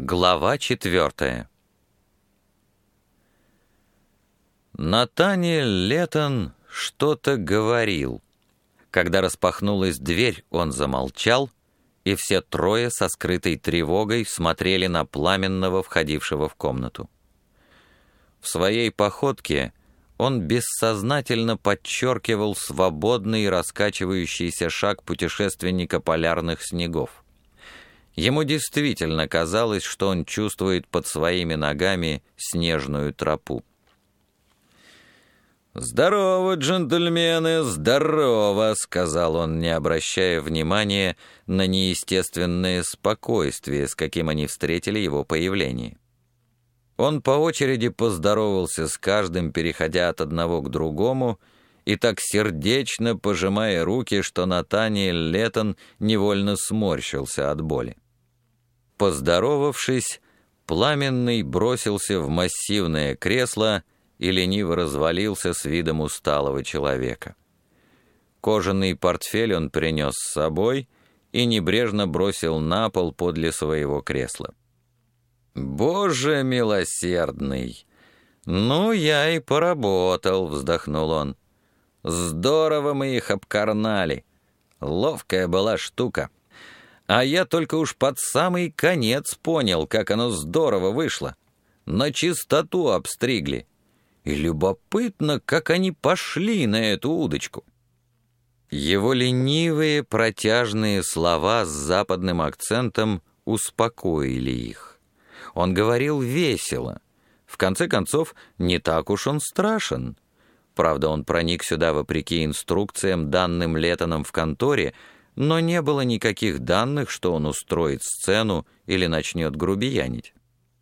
Глава 4. Натаниэль Леттон что-то говорил. Когда распахнулась дверь, он замолчал, и все трое со скрытой тревогой смотрели на Пламенного, входившего в комнату. В своей походке он бессознательно подчеркивал свободный раскачивающийся шаг путешественника полярных снегов. Ему действительно казалось, что он чувствует под своими ногами снежную тропу. «Здорово, джентльмены, здорово!» — сказал он, не обращая внимания на неестественное спокойствие, с каким они встретили его появление. Он по очереди поздоровался с каждым, переходя от одного к другому, и так сердечно пожимая руки, что Натаниэль Леттон невольно сморщился от боли. Поздоровавшись, Пламенный бросился в массивное кресло и лениво развалился с видом усталого человека. Кожаный портфель он принес с собой и небрежно бросил на пол подле своего кресла. «Боже милосердный! Ну, я и поработал», — вздохнул он. «Здорово мы их обкарнали. Ловкая была штука. А я только уж под самый конец понял, как оно здорово вышло. На чистоту обстригли. И любопытно, как они пошли на эту удочку». Его ленивые протяжные слова с западным акцентом успокоили их. Он говорил весело. В конце концов, не так уж он страшен. Правда, он проник сюда вопреки инструкциям, данным Леттоном в конторе, но не было никаких данных, что он устроит сцену или начнет грубиянить.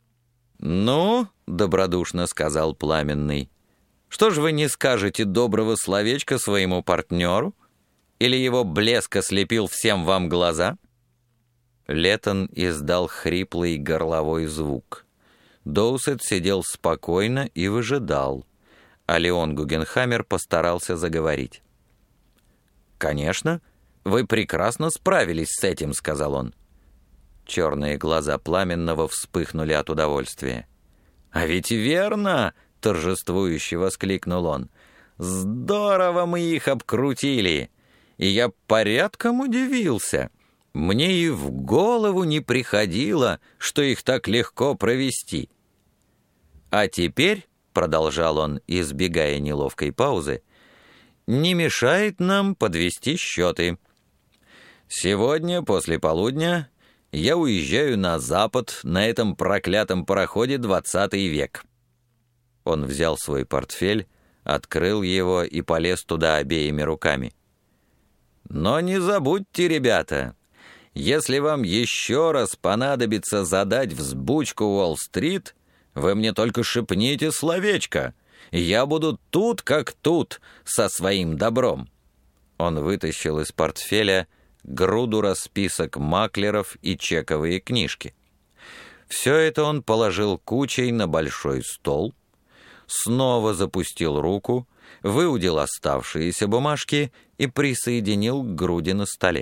«Ну, — добродушно сказал Пламенный, — что ж вы не скажете доброго словечка своему партнеру? Или его блеск ослепил всем вам глаза?» Леттон издал хриплый горловой звук. Доусет сидел спокойно и выжидал, а Леон Гугенхаммер постарался заговорить. «Конечно, вы прекрасно справились с этим», — сказал он. Черные глаза Пламенного вспыхнули от удовольствия. «А ведь верно!» — торжествующе воскликнул он. «Здорово мы их обкрутили! И я порядком удивился. Мне и в голову не приходило, что их так легко провести. А теперь, — продолжал он, избегая неловкой паузы, — не мешает нам подвести счеты. Сегодня после полудня я уезжаю на запад на этом проклятом пароходе 20 век». Он взял свой портфель, открыл его и полез туда обеими руками. «Но не забудьте, ребята, если вам еще раз понадобится задать взбучку Уолл-стрит, вы мне только шепните словечко, и я буду тут как тут со своим добром». Он вытащил из портфеля груду расписок маклеров и чековые книжки. Все это он положил кучей на большой стол, снова запустил руку, выудил оставшиеся бумажки и присоединил к груди на столе.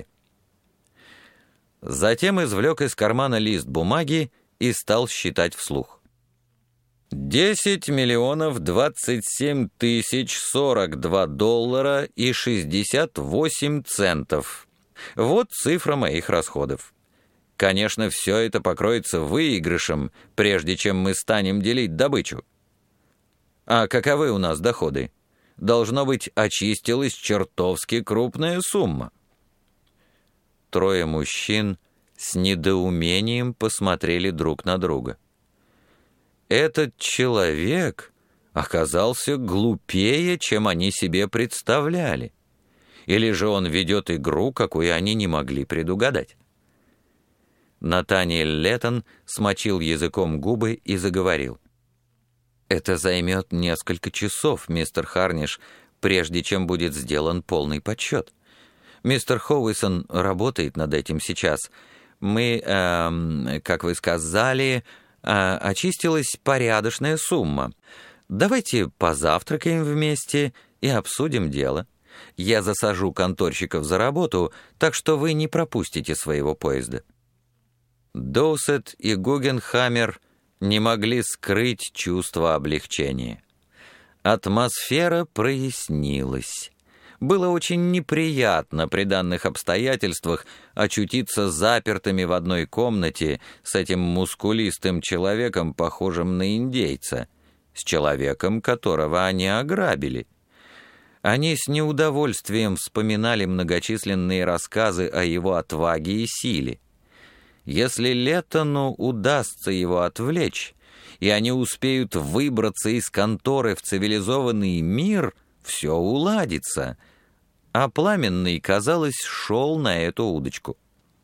Затем извлек из кармана лист бумаги и стал считать вслух. 10 миллионов 27 тысяч 42 доллара и 68 центов. Вот цифра моих расходов. Конечно, все это покроется выигрышем, прежде чем мы станем делить добычу. А каковы у нас доходы? Должно быть, очистилась чертовски крупная сумма. Трое мужчин с недоумением посмотрели друг на друга. Этот человек оказался глупее, чем они себе представляли. Или же он ведет игру, какую они не могли предугадать. Натаниэль Леттон смочил языком губы и заговорил. «Это займет несколько часов, мистер Харниш, прежде чем будет сделан полный подсчет. Мистер Хоуисон работает над этим сейчас. Мы, как вы сказали, очистилась порядочная сумма. Давайте позавтракаем вместе и обсудим дело. Я засажу конторщиков за работу, так что вы не пропустите своего поезда». Доусет и Гугенхаммер не могли скрыть чувство облегчения. Атмосфера прояснилась. Было очень неприятно при данных обстоятельствах очутиться запертыми в одной комнате с этим мускулистым человеком, похожим на индейца, с человеком, которого они ограбили. Они с неудовольствием вспоминали многочисленные рассказы о его отваге и силе. Если Леттону удастся его отвлечь, и они успеют выбраться из конторы в цивилизованный мир, все уладится. А Пламенный, казалось, шел на эту удочку.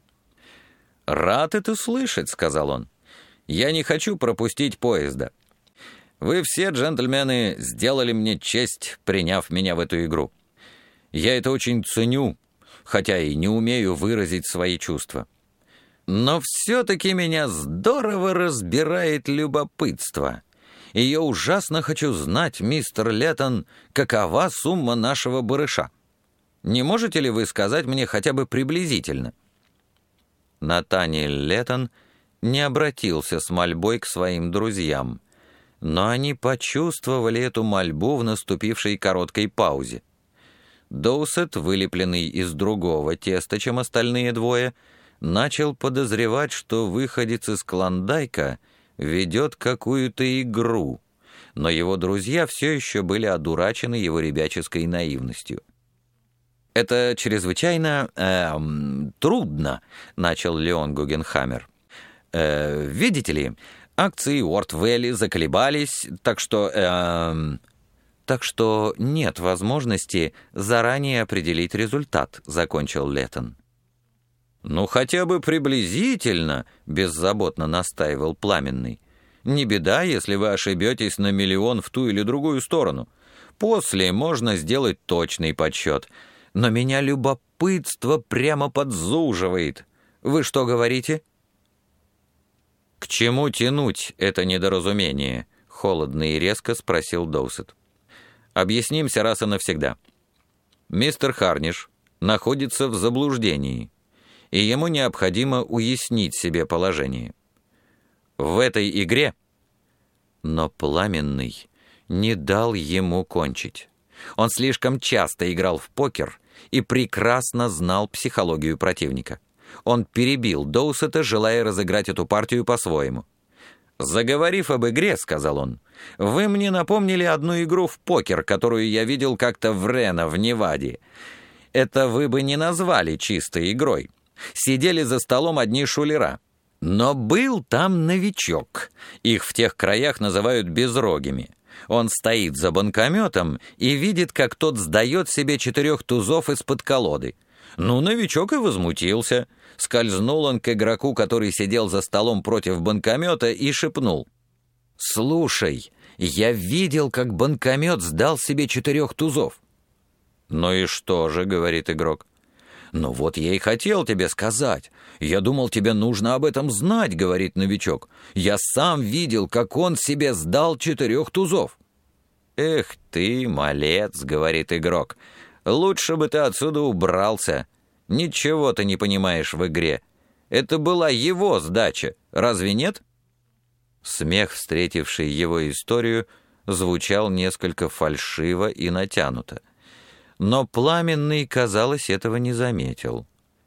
«Рад это слышать», — сказал он. «Я не хочу пропустить поезда. Вы все, джентльмены, сделали мне честь, приняв меня в эту игру. Я это очень ценю, хотя и не умею выразить свои чувства. Но все-таки меня здорово разбирает любопытство. И я ужасно хочу знать, мистер Леттон, какова сумма нашего барыша. Не можете ли вы сказать мне хотя бы приблизительно?» Натаниэль Леттон не обратился с мольбой к своим друзьям, но они почувствовали эту мольбу в наступившей короткой паузе. Доусет, вылепленный из другого теста, чем остальные двое, начал подозревать, что выходец из Клондайка ведет какую-то игру, но его друзья все еще были одурачены его ребяческой наивностью. «Это чрезвычайно трудно», — начал Леон Гугенхаммер. «Видите ли, акции Уортвелли заколебались, так что нет возможности заранее определить результат», — закончил Леттон. «Ну, хотя бы приблизительно», — беззаботно настаивал Пламенный. «Не беда, если вы ошибетесь на миллион в ту или другую сторону. После можно сделать точный подсчет. Но меня любопытство прямо подзуживает. Вы что говорите?» «К чему тянуть это недоразумение?» — холодно и резко спросил Доусет. «Объяснимся раз и навсегда. Мистер Харниш находится в заблуждении, и ему необходимо уяснить себе положение. В этой игре...» Но Пламенный не дал ему кончить. Он слишком часто играл в покер и прекрасно знал психологию противника. Он перебил Доусета, желая разыграть эту партию по-своему. «Заговорив об игре, — сказал он, — вы мне напомнили одну игру в покер, которую я видел как-то в Рено, в Неваде. Это вы бы не назвали чистой игрой. Сидели за столом одни шулера. Но был там новичок. Их в тех краях называют безрогими. Он стоит за банкометом и видит, как тот сдает себе 4 тузов из-под колоды. Ну, новичок и возмутился. Скользнул он к игроку, который сидел за столом против банкомета, и шепнул: «Слушай, я видел, как банкомет сдал себе 4 тузов». «Ну и что же?» — говорит игрок. «Ну вот я и хотел тебе сказать. Я думал, тебе нужно об этом знать», — говорит новичок. «Я сам видел, как он себе сдал 4 тузов». «Эх ты, малец», — говорит игрок, — «лучше бы ты отсюда убрался. Ничего ты не понимаешь в игре. Это была его сдача, разве нет?» Смех, встретивший его историю, звучал несколько фальшиво и натянуто. Но Пламенный, казалось, этого не заметил.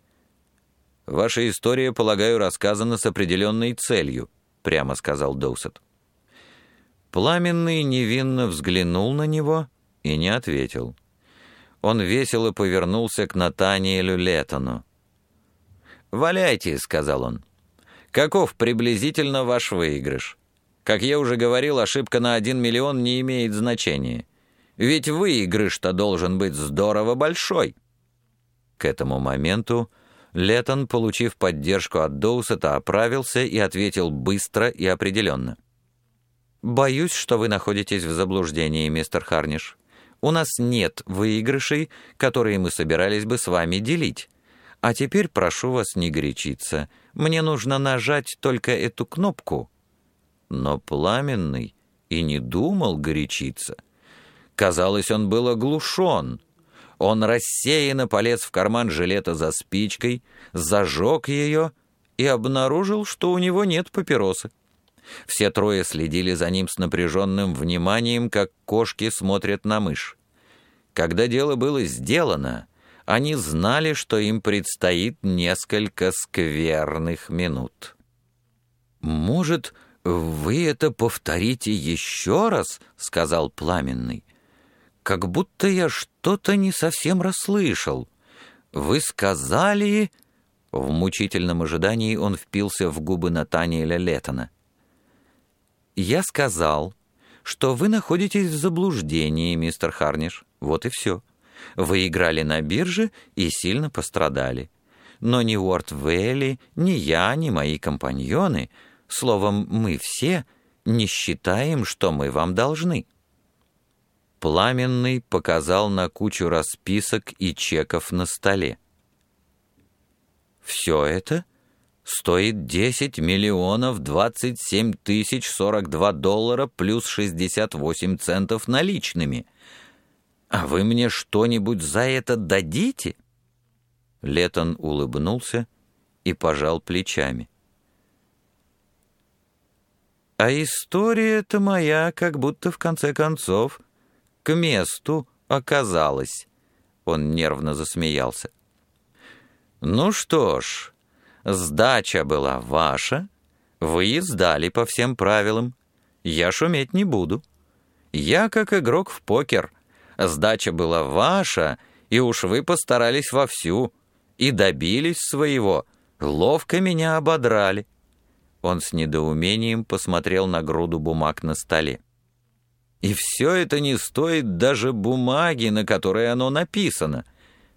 «Ваша история, полагаю, рассказана с определенной целью», — прямо сказал Доусет. Пламенный невинно взглянул на него и не ответил. Он весело повернулся к Натаниэлю Леттону. «Валяйте», — сказал он. «Каков приблизительно ваш выигрыш? Как я уже говорил, ошибка на 1 миллион не имеет значения. Ведь выигрыш-то должен быть здорово большой». К этому моменту Леттон, получив поддержку от Доусета, оправился и ответил быстро и определенно. «Боюсь, что вы находитесь в заблуждении, мистер Харниш. У нас нет выигрышей, которые мы собирались бы с вами делить. А теперь прошу вас не горячиться. Мне нужно нажать только эту кнопку». Но Пламенный и не думал горячиться. Казалось, он был оглушен. Он рассеянно полез в карман жилета за спичкой, зажег ее и обнаружил, что у него нет папиросы. Все трое следили за ним с напряженным вниманием, как кошки смотрят на мышь. Когда дело было сделано, они знали, что им предстоит несколько скверных минут. «Может, вы это повторите еще раз?» — сказал Пламенный. «Как будто я что-то не совсем расслышал. Вы сказали...» В мучительном ожидании он впился в губы Натаниэля Леттона. «Я сказал, что вы находитесь в заблуждении, мистер Харниш. Вот и все. Вы играли на бирже и сильно пострадали. Но ни Уорд Вэлли, ни я, ни мои компаньоны, словом, мы все, не считаем, что мы вам должны». Пламенный показал на кучу расписок и чеков на столе. «Все это стоит 10 миллионов 27 тысяч 42 доллара плюс 68 центов наличными. А вы мне что-нибудь за это дадите?» Леттон улыбнулся и пожал плечами. «А история-то моя, как будто в конце концов, к месту оказалась». Он нервно засмеялся. «Ну что ж, сдача была ваша, вы сдали по всем правилам, я шуметь не буду. Я как игрок в покер, сдача была ваша, и уж вы постарались вовсю, и добились своего, ловко меня ободрали». Он с недоумением посмотрел на груду бумаг на столе. «И все это не стоит даже бумаги, на которой оно написано.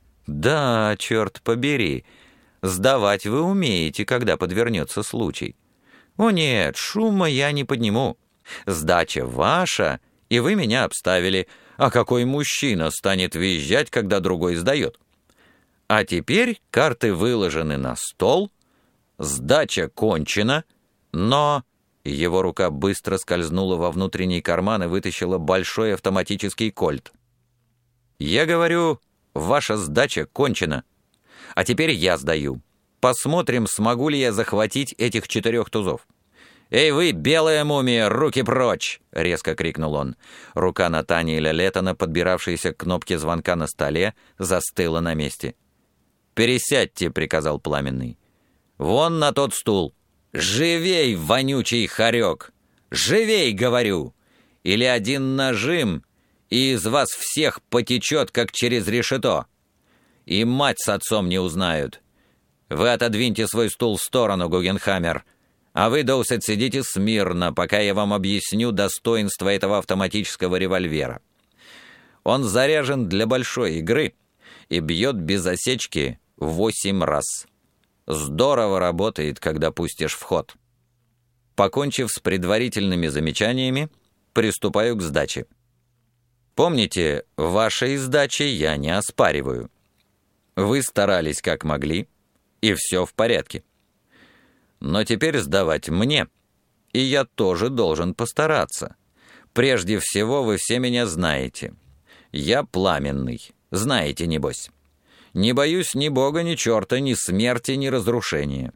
Да, черт побери, сдавать вы умеете, когда подвернется случай. О нет, шума я не подниму. Сдача ваша, и вы меня обставили. А какой мужчина станет визжать, когда другой сдает? А теперь карты выложены на стол, сдача кончена, но...» Его рука быстро скользнула во внутренний карман и вытащила большой автоматический кольт. «Я говорю, ваша сдача кончена. А теперь я сдаю. Посмотрим, смогу ли я захватить этих 4 тузов». «Эй вы, белая мумия, руки прочь!» — резко крикнул он. Рука Натаниэля Леттона, подбиравшаяся к кнопке звонка на столе, застыла на месте. «Пересядьте», — приказал Пламенный. «Вон на тот стул. Живей, вонючий хорек! Живей, говорю! Или один нажим, и из вас всех потечет, как через решето. И мать с отцом не узнают. Вы отодвиньте свой стул в сторону, Гугенхаммер, а вы, Доусет, сидите смирно, пока я вам объясню достоинство этого автоматического револьвера. Он заряжен для большой игры и бьет без осечки 8 раз. Здорово работает, когда пустишь в ход». Покончив с предварительными замечаниями, приступаю к сдаче. Помните, вашей сдачи я не оспариваю. Вы старались как могли, и все в порядке. Но теперь сдавать мне, и я тоже должен постараться. Прежде всего, вы все меня знаете. Я Пламенный, знаете, небось. Не боюсь ни бога, ни черта, ни смерти, ни разрушения.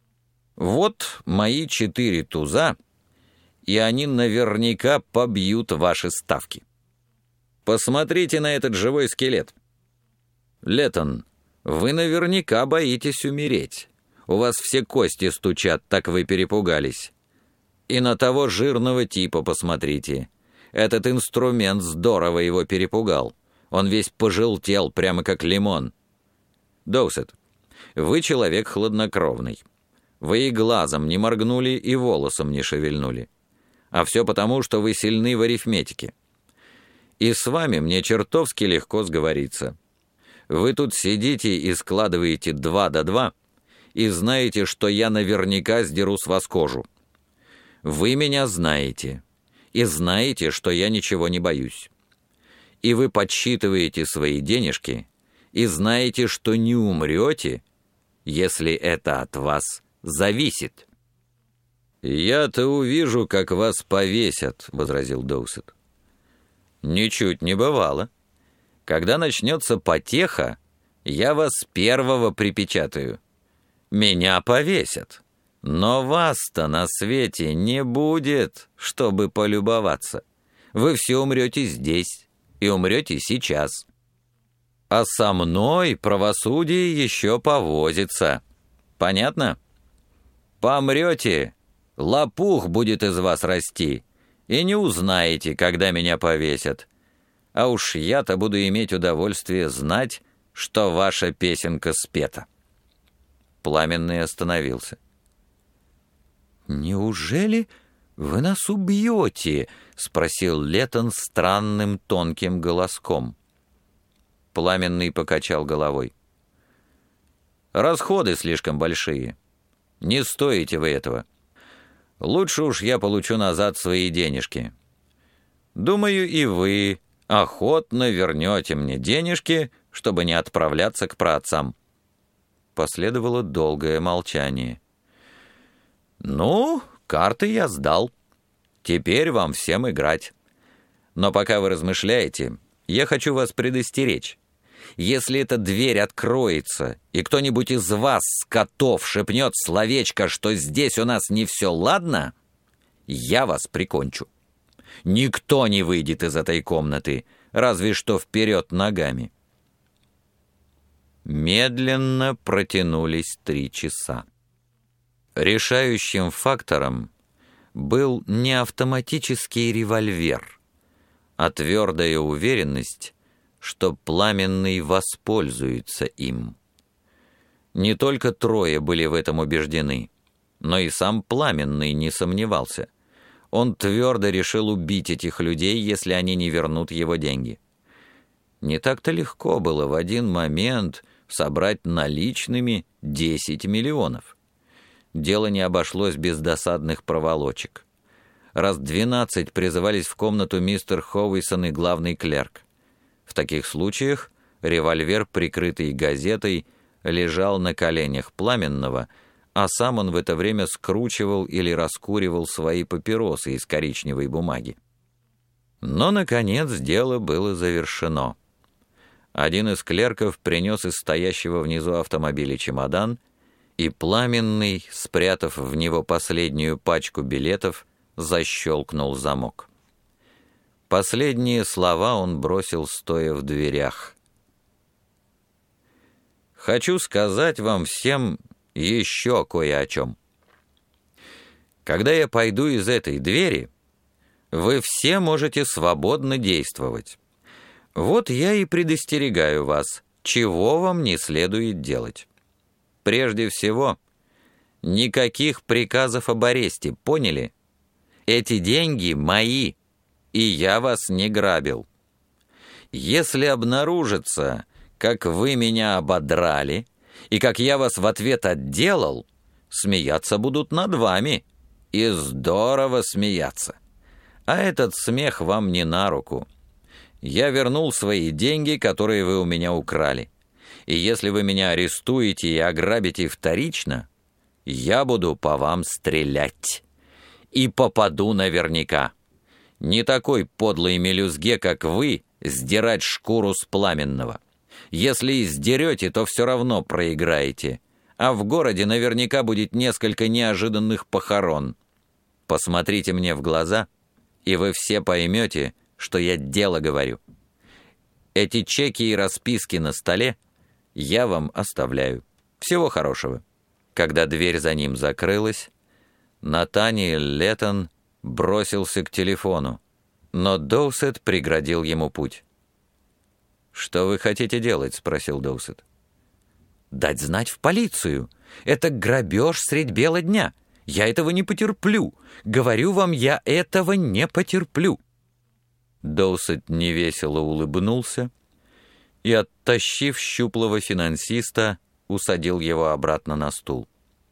Вот мои 4 туза, и они наверняка побьют ваши ставки. Посмотрите на этот живой скелет. Леттон, вы наверняка боитесь умереть. У вас все кости стучат, так вы перепугались. И на того жирного типа посмотрите. Этот инструмент здорово его перепугал. Он весь пожелтел, прямо как лимон. Доусет, вы человек хладнокровный. Вы и глазом не моргнули, и волосом не шевельнули. А все потому, что вы сильны в арифметике. И с вами мне чертовски легко сговориться. Вы тут сидите и складываете 2 до 2, и знаете, что я наверняка сдеру с вас кожу. Вы меня знаете, и знаете, что я ничего не боюсь. И вы подсчитываете свои денежки, и знаете, что не умрете, если это от вас зависит». «Я-то увижу, как вас повесят», — возразил Доусет. «Ничуть не бывало. Когда начнется потеха, я вас первого припечатаю. Меня повесят. Но вас-то на свете не будет, чтобы полюбоваться. Вы все умрете здесь и умрете сейчас. А со мной правосудие еще повозится. Понятно? Помрете, лопух будет из вас расти, и не узнаете, когда меня повесят. А уж я-то буду иметь удовольствие знать, что ваша песенка спета». Пламенный остановился. «Неужели вы нас убьете?» — спросил Леттон странным тонким голоском. Пламенный покачал головой. «Расходы слишком большие. Не стоите вы этого. Лучше уж я получу назад свои денежки. Думаю, и вы охотно вернете мне денежки, чтобы не отправляться к праотцам». Последовало долгое молчание. «Ну, карты я сдал. Теперь вам всем играть. Но пока вы размышляете, я хочу вас предостеречь. Если эта дверь откроется, и кто-нибудь из вас, скотов, шепнет словечко, что здесь у нас не все ладно, я вас прикончу. Никто не выйдет из этой комнаты, разве что вперед ногами». Медленно протянулись 3 часа. Решающим фактором был не автоматический револьвер, а твердая уверенность, что Пламенный воспользуется им. Не только 3 были в этом убеждены, но и сам Пламенный не сомневался. Он твердо решил убить этих людей, если они не вернут его деньги. Не так-то легко было в один момент собрать наличными 10 миллионов. Дело не обошлось без досадных проволочек. Раз 12 призывались в комнату мистер Ховейсон и главный клерк. В таких случаях револьвер, прикрытый газетой, лежал на коленях Пламенного, а сам он в это время скручивал или раскуривал свои папиросы из коричневой бумаги. Но, наконец, дело было завершено. Один из клерков принес из стоящего внизу автомобиля чемодан, и Пламенный, спрятав в него последнюю пачку билетов, защелкнул замок. Последние слова он бросил, стоя в дверях. «Хочу сказать вам всем еще кое о чем. Когда я пойду из этой двери, вы все можете свободно действовать. Вот я и предостерегаю вас, чего вам не следует делать. Прежде всего, никаких приказов об аресте, поняли? Эти деньги мои, и я вас не грабил. Если обнаружится, как вы меня ободрали, и как я вас в ответ отделал, смеяться будут над вами, и здорово смеяться. А этот смех вам не на руку. Я вернул свои деньги, которые вы у меня украли. И если вы меня арестуете и ограбите вторично, я буду по вам стрелять. И попаду наверняка. Не такой подлой мелюзге, как вы, сдирать шкуру с Пламенного. Если и сдерете, то все равно проиграете. А в городе наверняка будет несколько неожиданных похорон. Посмотрите мне в глаза, и вы все поймете, что я дело говорю. Эти чеки и расписки на столе я вам оставляю. Всего хорошего». Когда дверь за ним закрылась, Натаниэль Леттон бросился к телефону, но Доусет преградил ему путь. «Что вы хотите делать?» — спросил Доусет. «Дать знать в полицию. Это грабеж средь бела дня. Я этого не потерплю. Говорю вам, я этого не потерплю». Доусет невесело улыбнулся и, оттащив щуплого финансиста, усадил его обратно на стул.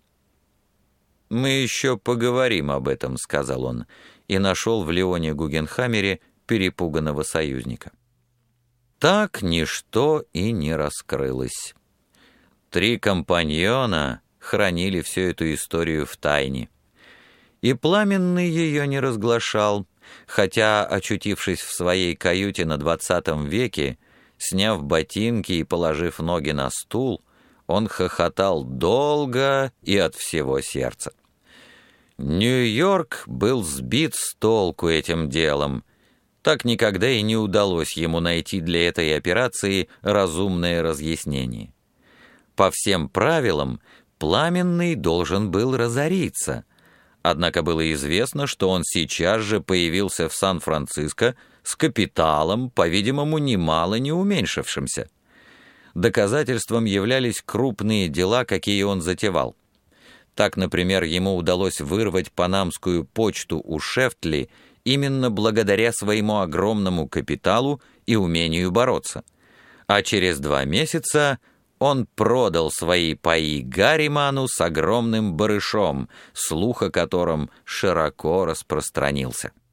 «Мы еще поговорим об этом», — сказал он, и нашел в Леоне Гугенхаммере перепуганного союзника. Так ничто и не раскрылось. 3 компаньона хранили всю эту историю в тайне. И Пламенный ее не разглашал, хотя, очутившись в своей каюте на 20 веке, сняв ботинки и положив ноги на стул, он хохотал долго и от всего сердца. Нью-Йорк был сбит с толку этим делом. Так никогда и не удалось ему найти для этой операции разумное разъяснение. По всем правилам, Пламенный должен был разориться. Однако было известно, что он сейчас же появился в Сан-Франциско с капиталом, по-видимому, немало не уменьшившимся. Доказательством являлись крупные дела, какие он затевал. Так, например, ему удалось вырвать панамскую почту у Шефтли именно благодаря своему огромному капиталу и умению бороться. А через 2 месяца он продал свои паи Гарриману с огромным барышом, слух о котором широко распространился.